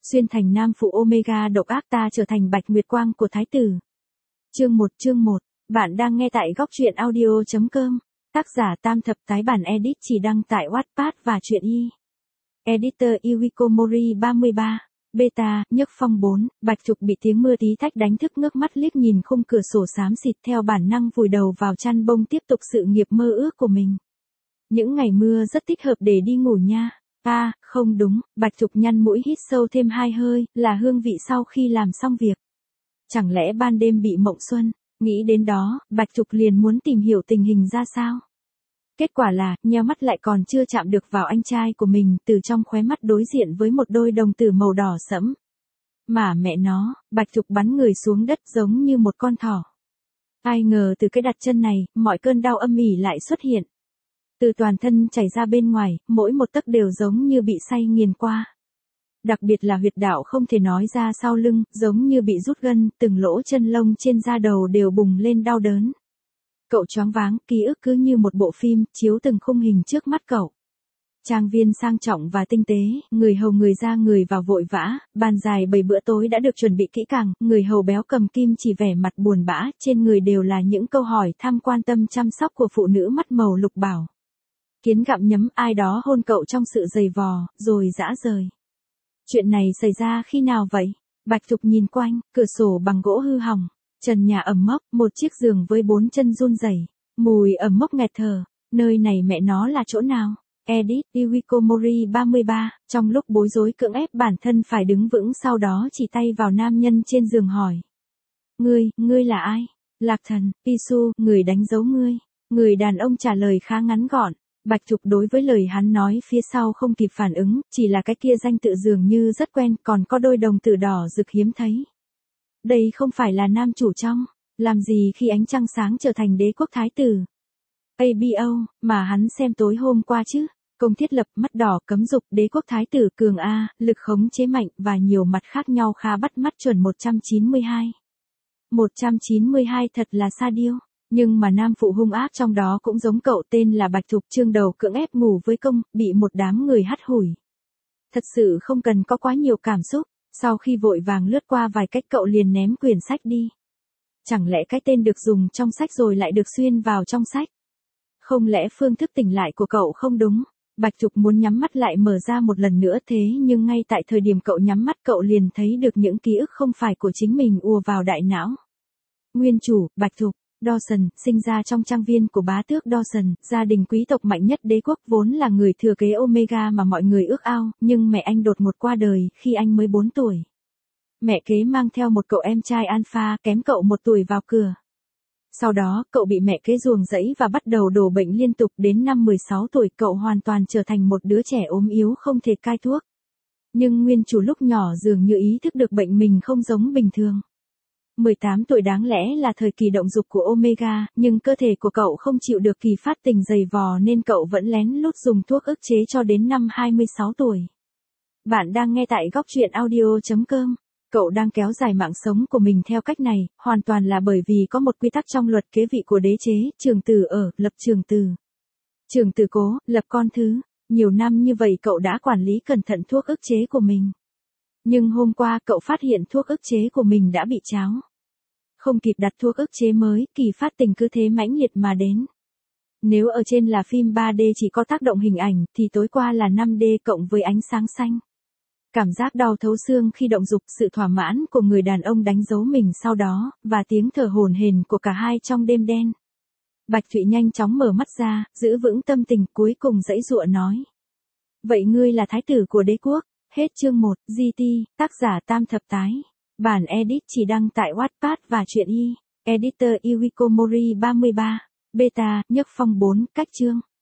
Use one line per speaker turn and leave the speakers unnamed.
Xuyên thành nam phụ Omega độc ác ta trở thành Bạch Nguyệt Quang của Thái tử. Chương 1, bạn đang nghe tại góc truyện audio.com. Tác giả Tam Thập Tái bản edit chỉ đăng tại Wattpad và truyện y. Editor Iwiko Mori 33. Beta, nhấc phong 4, Bạch Trục bị tiếng mưa tí tách đánh thức ngước mắt liếc nhìn khung cửa sổ xám xịt theo bản năng vùi đầu vào chăn bông tiếp tục sự nghiệp mơ ước của mình. Những ngày mưa rất thích hợp để đi ngủ nha. Không đúng, Bạch Trục nhăn mũi hít sâu thêm 2 hơi, là hương vị sau khi làm xong việc. Chẳng lẽ ban đêm bị mộng xuân, nghĩ đến đó, Bạch Trục liền muốn tìm hiểu tình hình ra sao. Kết quả là, nheo mắt lại còn chưa chạm được vào anh trai của mình, từ trong khóe mắt đối diện với một đôi đồng tử màu đỏ sẫm. Mà mẹ nó, Bạch Trục bắn người xuống đất giống như một con thỏ. Ai ngờ từ cái đặt chân này, mọi cơn đau âm ỉ lại xuất hiện. Từ toàn thân chảy ra bên ngoài, mỗi một tấc đều giống như bị xay nghiền qua. Đặc biệt là huyệt đạo không thể nói ra sau lưng, giống như bị rút gân, từng lỗ chân lông trên da đầu đều bùng lên đau đớn. Cậu choáng váng, ký ức cứ như một bộ phim, chiếu từng khung hình trước mắt cậu. Trang viên sang trọng và tinh tế, người hầu người ra người vào vội vã, bàn dài 7 bữa tối đã được chuẩn bị kỹ càng, người hầu béo cầm kim chỉ vẻ mặt buồn bã, trên người đều là những câu hỏi thăm quan tâm chăm sóc của phụ nữ mắt màu lục bảo. Kiến gặm nhấm ai đó hôn cậu trong sự dày vò, rồi dã rời. Chuyện này xảy ra khi nào vậy? Bạch Trục nhìn quanh, cửa sổ bằng gỗ hư hỏng, trần nhà ẩm mốc, một chiếc giường với 4 chân run rẩy, mùi ẩm mốc nghẹt thở, nơi này mẹ nó là chỗ nào? Edit, Iwiko Mori 33, trong lúc bối rối cưỡng ép bản thân phải đứng vững sau đó chỉ tay vào nam nhân trên giường hỏi. Ngươi là ai? Lạc Thần, Pisu, người đánh dấu ngươi. Người đàn ông trả lời khá ngắn gọn. Bạch Trục đối với lời hắn nói phía sau không kịp phản ứng, chỉ là cái kia danh tự dường như rất quen, còn có đôi đồng tử đỏ rực hiếm thấy. Đây không phải là nam chủ trong, làm gì khi ánh trăng sáng trở thành đế quốc thái tử. ABO, mà hắn xem tối hôm qua chứ, công thiết lập, mắt đỏ, cấm dục, đế quốc thái tử cường A, lực khống chế mạnh và nhiều mặt khác nhau khá bắt mắt chuẩn 192. 192 thật là sa điêu. Nhưng mà nam phụ hung ác trong đó cũng giống cậu, tên là Bạch Trục, trương đầu cưỡng ép ngủ với công, bị một đám người hắt hủi. Thật sự không cần có quá nhiều cảm xúc, sau khi vội vàng lướt qua vài cách cậu liền ném quyển sách đi. Chẳng lẽ cái tên được dùng trong sách rồi lại được xuyên vào trong sách? Không lẽ phương thức tỉnh lại của cậu không đúng? Bạch Trục muốn nhắm mắt lại mở ra một lần nữa thế nhưng ngay tại thời điểm cậu nhắm mắt cậu liền thấy được những ký ức không phải của chính mình ùa vào đại não. Nguyên chủ, Bạch Trục. Dawson, sinh ra trong trang viên của bá tước Dawson, gia đình quý tộc mạnh nhất đế quốc, vốn là người thừa kế Omega mà mọi người ước ao, nhưng mẹ anh đột ngột qua đời khi anh mới 4 tuổi. Mẹ kế mang theo một cậu em trai alpha kém cậu 1 tuổi vào cửa. Sau đó, cậu bị mẹ kế ruồng rẫy và bắt đầu đổ bệnh liên tục, đến năm 16 tuổi cậu hoàn toàn trở thành một đứa trẻ ốm yếu không thể cai thuốc. Nhưng nguyên chủ lúc nhỏ dường như ý thức được bệnh mình không giống bình thường. 18 tuổi đáng lẽ là thời kỳ động dục của Omega, nhưng cơ thể của cậu không chịu được kỳ phát tình dày vò nên cậu vẫn lén lút dùng thuốc ức chế cho đến năm 26 tuổi. Bạn đang nghe tại góc truyện audio.com. Cậu đang kéo dài mạng sống của mình theo cách này, hoàn toàn là bởi vì có một quy tắc trong luật kế vị của đế chế, trường tử ở, lập trường tử. Trường tử cố, lập con thứ. Nhiều năm như vậy cậu đã quản lý cẩn thận thuốc ức chế của mình. Nhưng hôm qua cậu phát hiện thuốc ức chế của mình đã bị tráo. Không kịp đặt thuốc ức chế mới, kỳ phát tình cứ thế mãnh liệt mà đến. Nếu ở trên là phim 3D chỉ có tác động hình ảnh, thì tối qua là 5D cộng với ánh sáng xanh. Cảm giác đau thấu xương khi động dục, sự thỏa mãn của người đàn ông đánh dấu mình sau đó, và tiếng thở hổn hển của cả hai trong đêm đen. Bạch Thụy nhanh chóng mở mắt ra, giữ vững tâm tình, cuối cùng giãy giụa nói. Vậy ngươi là thái tử của đế quốc? Hết chương 1, GT, tác giả Tam Thập Tái. Bản edit chỉ đăng tại Wattpad và truyện y. Editor Iwiko Mori 33. Beta, nhấc phong 4, cách chương.